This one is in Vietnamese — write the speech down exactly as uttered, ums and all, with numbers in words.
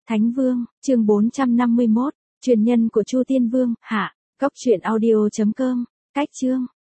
Thánh Vương, chương bốn trăm năm mươi mốt, truyền nhân của Chu Tiên Vương, hạ, góc truyện audio chấm com, cách chương.